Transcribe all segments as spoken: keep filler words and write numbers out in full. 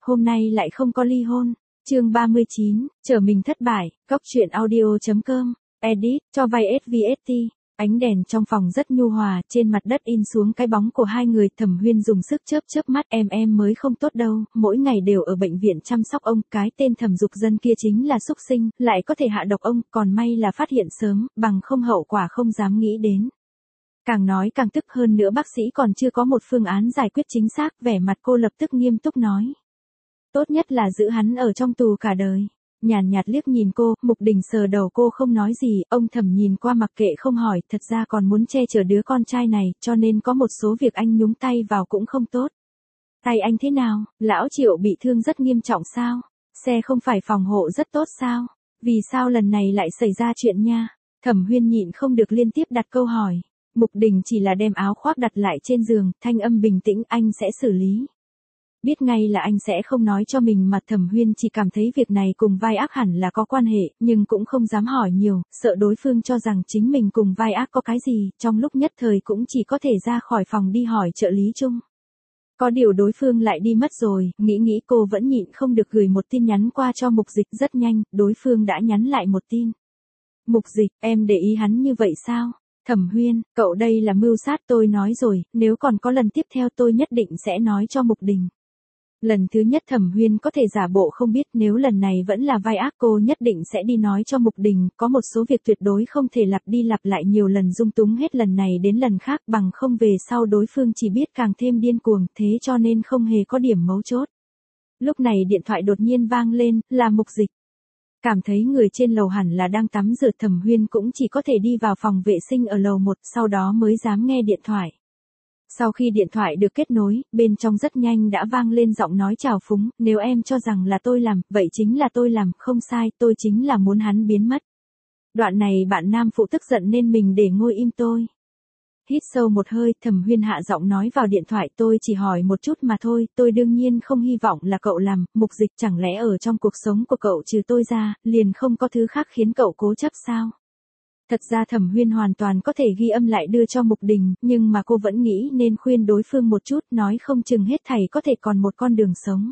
hôm nay lại không có ly hôn. Chương ba mươi chín, trở mình thất bại, góc truyện audio chấm com, edit, cho vay ét vê ét tê. Ánh đèn trong phòng rất nhu hòa, trên mặt đất in xuống cái bóng của hai người. Thẩm Huyên dùng sức chớp chớp mắt, em em mới không tốt đâu, mỗi ngày đều ở bệnh viện chăm sóc ông, cái tên Thẩm Dục Dân kia chính là xúc sinh, lại có thể hạ độc ông, còn may là phát hiện sớm, bằng không hậu quả không dám nghĩ đến. Càng nói càng tức, hơn nữa bác sĩ còn chưa có một phương án giải quyết chính xác, vẻ mặt cô lập tức nghiêm túc nói. Tốt nhất là giữ hắn ở trong tù cả đời. Nhàn nhạt liếc nhìn cô, Mục Đình sờ đầu cô không nói gì, ông Thẩm nhìn qua mặc kệ không hỏi, thật ra còn muốn che chở đứa con trai này, cho nên có một số việc anh nhúng tay vào cũng không tốt. Tay anh thế nào, lão Triệu bị thương rất nghiêm trọng sao? Xe không phải phòng hộ rất tốt sao? Vì sao lần này lại xảy ra chuyện nha? Thẩm Huyên nhịn không được liên tiếp đặt câu hỏi. Mục Đình chỉ là đem áo khoác đặt lại trên giường, thanh âm bình tĩnh, anh sẽ xử lý. Biết ngay là anh sẽ không nói cho mình mà Thẩm Huyên chỉ cảm thấy việc này cùng vai ác hẳn là có quan hệ, nhưng cũng không dám hỏi nhiều, sợ đối phương cho rằng chính mình cùng vai ác có cái gì, trong lúc nhất thời cũng chỉ có thể ra khỏi phòng đi hỏi trợ lý chung. Có điều đối phương lại đi mất rồi, nghĩ nghĩ cô vẫn nhịn không được gửi một tin nhắn qua cho Mục Dịch. Rất nhanh, đối phương đã nhắn lại một tin. Mục Dịch, em để ý hắn như vậy sao? Thẩm Huyên, cậu đây là mưu sát, tôi nói rồi, nếu còn có lần tiếp theo tôi nhất định sẽ nói cho Mục Đình. Lần thứ nhất Thẩm Huyên có thể giả bộ không biết, nếu lần này vẫn là vai ác cô nhất định sẽ đi nói cho Mục Đình, có một số việc tuyệt đối không thể lặp đi lặp lại nhiều lần dung túng hết lần này đến lần khác, bằng không về sau đối phương chỉ biết càng thêm điên cuồng, thế cho nên không hề có điểm mấu chốt. Lúc này điện thoại đột nhiên vang lên, là Mục Dịch. Cảm thấy người trên lầu hẳn là đang tắm rửa, Thẩm Huyên cũng chỉ có thể đi vào phòng vệ sinh ở lầu một, sau đó mới dám nghe điện thoại. Sau khi điện thoại được kết nối, bên trong rất nhanh đã vang lên giọng nói trào phúng, nếu em cho rằng là tôi làm, vậy chính là tôi làm, không sai, tôi chính là muốn hắn biến mất. Đoạn này bạn nam phụ tức giận nên mình để ngôi im tôi. Hít sâu một hơi, Thẩm Huyên hạ giọng nói vào điện thoại, tôi chỉ hỏi một chút mà thôi, tôi đương nhiên không hy vọng là cậu làm. Mục Dịch, chẳng lẽ ở trong cuộc sống của cậu trừ tôi ra, liền không có thứ khác khiến cậu cố chấp sao? Thật ra Thẩm Huyên hoàn toàn có thể ghi âm lại đưa cho Mục Đình, nhưng mà cô vẫn nghĩ nên khuyên đối phương một chút, nói không chừng hết thảy có thể còn một con đường sống.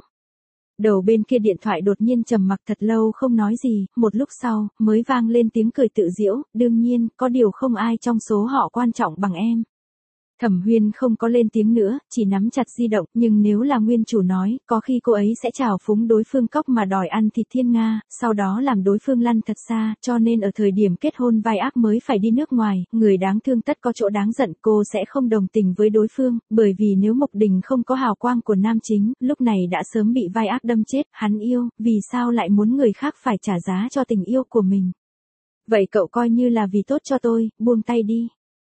Đầu bên kia điện thoại đột nhiên trầm mặc thật lâu không nói gì, một lúc sau, mới vang lên tiếng cười tự giễu, đương nhiên, có điều không ai trong số họ quan trọng bằng em. Thẩm Huyên không có lên tiếng nữa, chỉ nắm chặt di động, nhưng nếu là nguyên chủ nói, có khi cô ấy sẽ trào phúng đối phương cóc mà đòi ăn thịt thiên nga, sau đó làm đối phương lăn thật xa, cho nên ở thời điểm kết hôn vai ác mới phải đi nước ngoài, người đáng thương tất có chỗ đáng giận, cô sẽ không đồng tình với đối phương, bởi vì nếu Mục Đình không có hào quang của nam chính, lúc này đã sớm bị vai ác đâm chết, hắn yêu, vì sao lại muốn người khác phải trả giá cho tình yêu của mình. Vậy cậu coi như là vì tốt cho tôi, buông tay đi.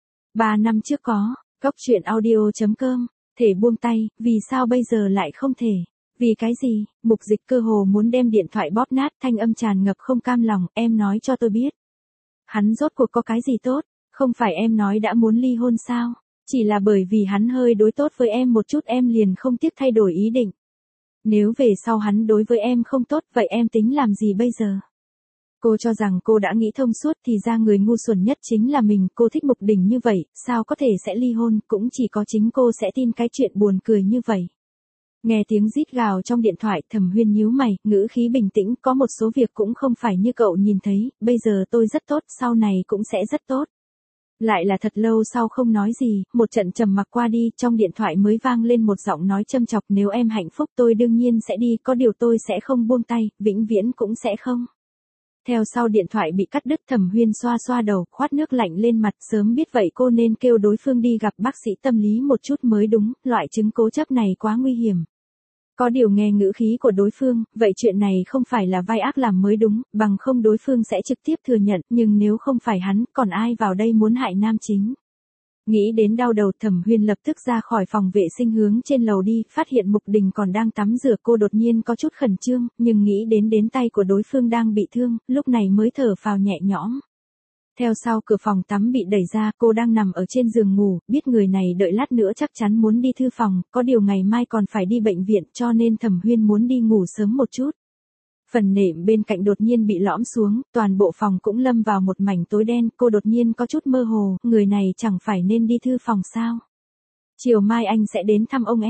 Ba năm trước có. Góc truyện audio chấm com, thể buông tay, vì sao bây giờ lại không thể? Vì cái gì? Mục Dịch cơ hồ muốn đem điện thoại bóp nát, thanh âm tràn ngập không cam lòng, em nói cho tôi biết. Hắn rốt cuộc có cái gì tốt? Không phải em nói đã muốn ly hôn sao? Chỉ là bởi vì hắn hơi đối tốt với em một chút em liền không tiếc thay đổi ý định. Nếu về sau hắn đối với em không tốt, vậy em tính làm gì bây giờ? Cô cho rằng cô đã nghĩ thông suốt thì ra người ngu xuẩn nhất chính là mình, cô thích Mục Đình như vậy, sao có thể sẽ ly hôn, cũng chỉ có chính cô sẽ tin cái chuyện buồn cười như vậy. Nghe tiếng rít gào trong điện thoại, Thẩm Huyên nhíu mày, ngữ khí bình tĩnh, có một số việc cũng không phải như cậu nhìn thấy, bây giờ tôi rất tốt, sau này cũng sẽ rất tốt. Lại là thật lâu sau không nói gì, một trận trầm mặc qua đi, trong điện thoại mới vang lên một giọng nói châm chọc, nếu em hạnh phúc tôi đương nhiên sẽ đi, có điều tôi sẽ không buông tay, vĩnh viễn cũng sẽ không. Theo sau điện thoại bị cắt đứt, Thẩm Huyên xoa xoa đầu, khoát nước lạnh lên mặt, sớm biết vậy cô nên kêu đối phương đi gặp bác sĩ tâm lý một chút mới đúng, loại chứng cố chấp này quá nguy hiểm. Có điều nghe ngữ khí của đối phương, vậy chuyện này không phải là vai ác làm mới đúng, bằng không đối phương sẽ trực tiếp thừa nhận, nhưng nếu không phải hắn, còn ai vào đây muốn hại nam chính. Nghĩ đến đau đầu, Thẩm Huyên lập tức ra khỏi phòng vệ sinh hướng trên lầu đi, phát hiện Mục Đình còn đang tắm rửa, cô đột nhiên có chút khẩn trương, nhưng nghĩ đến đến tay của đối phương đang bị thương, lúc này mới thở phào nhẹ nhõm. Theo sau cửa phòng tắm bị đẩy ra, cô đang nằm ở trên giường ngủ, biết người này đợi lát nữa chắc chắn muốn đi thư phòng, có điều ngày mai còn phải đi bệnh viện cho nên Thẩm Huyên muốn đi ngủ sớm một chút. Phần nệm bên cạnh đột nhiên bị lõm xuống, toàn bộ phòng cũng lâm vào một mảnh tối đen, cô đột nhiên có chút mơ hồ, người này chẳng phải nên đi thư phòng sao? Chiều mai anh sẽ đến thăm ông em.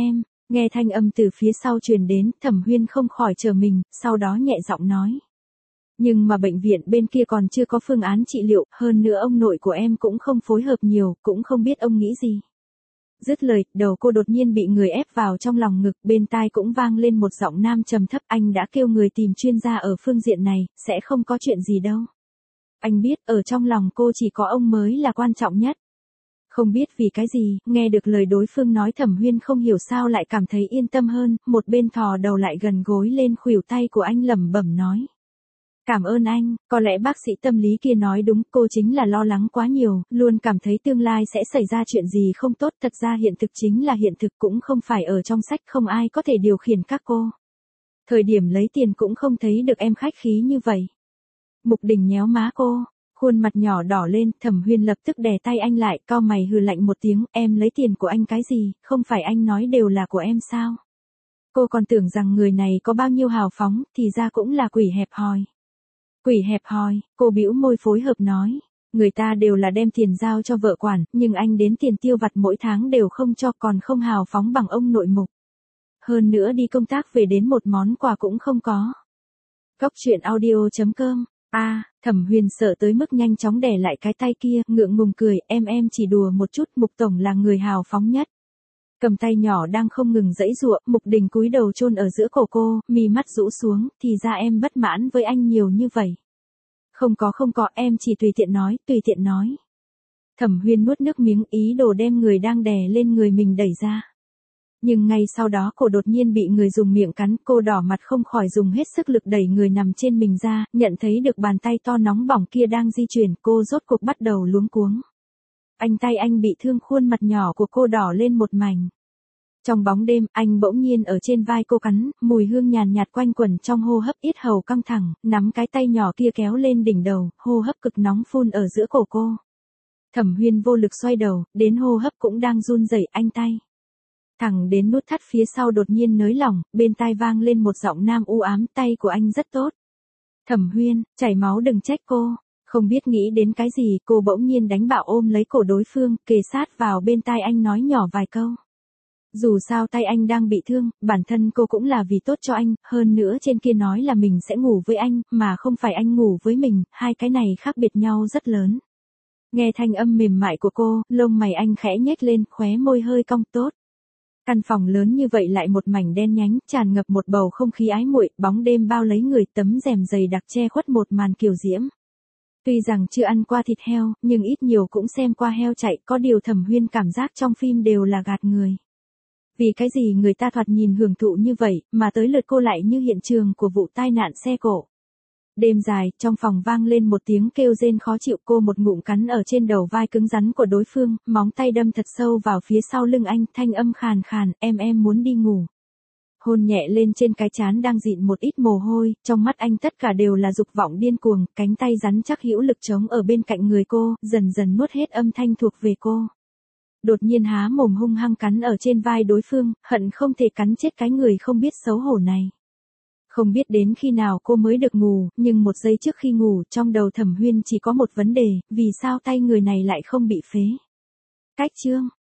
Nghe thanh âm từ phía sau truyền đến, Thẩm Huyên không khỏi chờ mình, sau đó nhẹ giọng nói. Nhưng mà bệnh viện bên kia còn chưa có phương án trị liệu, hơn nữa ông nội của em cũng không phối hợp nhiều, cũng không biết ông nghĩ gì. Dứt lời, đầu cô đột nhiên bị người ép vào trong lòng ngực, bên tai cũng vang lên một giọng nam trầm thấp, anh đã kêu người tìm chuyên gia ở phương diện này, sẽ không có chuyện gì đâu. Anh biết, ở trong lòng cô chỉ có ông mới là quan trọng nhất. Không biết vì cái gì, nghe được lời đối phương nói Thẩm Huyên không hiểu sao lại cảm thấy yên tâm hơn, một bên thò đầu lại gần gối lên khuỷu tay của anh lẩm bẩm nói. Cảm ơn anh, có lẽ bác sĩ tâm lý kia nói đúng, cô chính là lo lắng quá nhiều, luôn cảm thấy tương lai sẽ xảy ra chuyện gì không tốt, thật ra hiện thực chính là hiện thực, cũng không phải ở trong sách, không ai có thể điều khiển các cô. Thời điểm lấy tiền cũng không thấy được em khách khí như vậy. Mục Đình nhéo má cô, khuôn mặt nhỏ đỏ lên, Thẩm Huyên lập tức đè tay anh lại, cau mày hừ lạnh một tiếng, em lấy tiền của anh cái gì, không phải anh nói đều là của em sao? Cô còn tưởng rằng người này có bao nhiêu hào phóng, thì ra cũng là quỷ hẹp hòi. Quỷ hẹp hòi, cô bĩu môi phối hợp nói, người ta đều là đem tiền giao cho vợ quản, nhưng anh đến tiền tiêu vặt mỗi tháng đều không cho, còn không hào phóng bằng ông nội Mục. Hơn nữa đi công tác về đến một món quà cũng không có. Góc truyện audio chấm com. A, à, Thẩm Huyền sợ tới mức nhanh chóng đè lại cái tay kia, ngượng ngùng cười, em em chỉ đùa một chút, Mục tổng là người hào phóng nhất. Cầm tay nhỏ đang không ngừng giãy giụa, Mục Đình cúi đầu chôn ở giữa cổ cô, mi mắt rũ xuống, thì ra em bất mãn với anh nhiều như vậy. Không có không có, em chỉ tùy tiện nói, tùy tiện nói. Thẩm Huyên nuốt nước miếng, ý đồ đem người đang đè lên người mình đẩy ra. Nhưng ngay sau đó cô đột nhiên bị người dùng miệng cắn, cô đỏ mặt không khỏi dùng hết sức lực đẩy người nằm trên mình ra, nhận thấy được bàn tay to nóng bỏng kia đang di chuyển, cô rốt cuộc bắt đầu luống cuống. Anh tay anh bị thương, khuôn mặt nhỏ của cô đỏ lên một mảnh. Trong bóng đêm, anh bỗng nhiên ở trên vai cô cắn, mùi hương nhàn nhạt quanh quẩn trong hô hấp, yết hầu căng thẳng, nắm cái tay nhỏ kia kéo lên đỉnh đầu, hô hấp cực nóng phun ở giữa cổ cô. Thẩm Huyên vô lực xoay đầu, đến hô hấp cũng đang run rẩy, anh tay. Thẳng đến nút thắt phía sau đột nhiên nới lỏng, bên tai vang lên một giọng nam u ám, tay của anh rất tốt. Thẩm Huyên, chảy máu đừng trách cô. Không biết nghĩ đến cái gì, cô bỗng nhiên đánh bạo ôm lấy cổ đối phương, kề sát vào bên tai anh nói nhỏ vài câu. Dù sao tay anh đang bị thương, bản thân cô cũng là vì tốt cho anh, hơn nữa trên kia nói là mình sẽ ngủ với anh, mà không phải anh ngủ với mình, hai cái này khác biệt nhau rất lớn. Nghe thanh âm mềm mại của cô, lông mày anh khẽ nhếch lên, khóe môi hơi cong, tốt. Căn phòng lớn như vậy lại một mảnh đen nhánh, tràn ngập một bầu không khí ái muội, bóng đêm bao lấy người, tấm rèm dày đặc che khuất một màn kiều diễm. Tuy rằng chưa ăn qua thịt heo, nhưng ít nhiều cũng xem qua heo chạy, có điều Thẩm Huyên cảm giác trong phim đều là gạt người. Vì cái gì người ta thoạt nhìn hưởng thụ như vậy, mà tới lượt cô lại như hiện trường của vụ tai nạn xe cộ. Đêm dài, trong phòng vang lên một tiếng kêu rên khó chịu, cô một ngụm cắn ở trên đầu vai cứng rắn của đối phương, móng tay đâm thật sâu vào phía sau lưng anh, thanh âm khàn khàn, em em muốn đi ngủ. Hôn nhẹ lên trên cái trán đang dịn một ít mồ hôi, trong mắt anh tất cả đều là dục vọng điên cuồng, cánh tay rắn chắc hữu lực chống ở bên cạnh người cô, dần dần nuốt hết âm thanh thuộc về cô. Đột nhiên há mồm hung hăng cắn ở trên vai đối phương, hận không thể cắn chết cái người không biết xấu hổ này. Không biết đến khi nào cô mới được ngủ, nhưng một giây trước khi ngủ, trong đầu Thẩm Huyên chỉ có một vấn đề, vì sao tay người này lại không bị phế. Cách chương